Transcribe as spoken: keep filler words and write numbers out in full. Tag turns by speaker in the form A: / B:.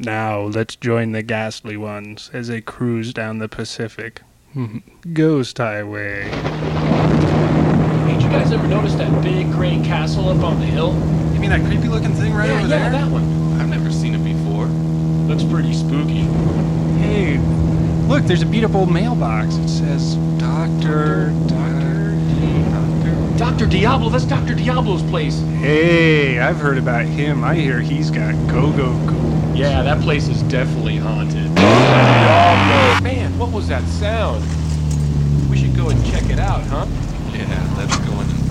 A: Now let's join the ghastly ones as they cruise down the Pacific. Ghost Highway.
B: Hey, did you guys ever notice that big gray castle up on the hill?
C: You mean that creepy looking thing right
B: yeah,
C: over
B: yeah,
C: there?
B: that one.
D: I've never seen it before.
B: Looks pretty spooky.
C: Hey, look, there's a beat up old mailbox. It says Doctor Doctor Doctor
B: Doctor Diablo, that's Doctor Diablo's place.
A: Hey, I've heard about him. I hear he's got go-go ghouls.
B: Yeah, that place is definitely haunted.
D: Man, what was that sound? We should go and check it out, huh?
E: Yeah, let's go in and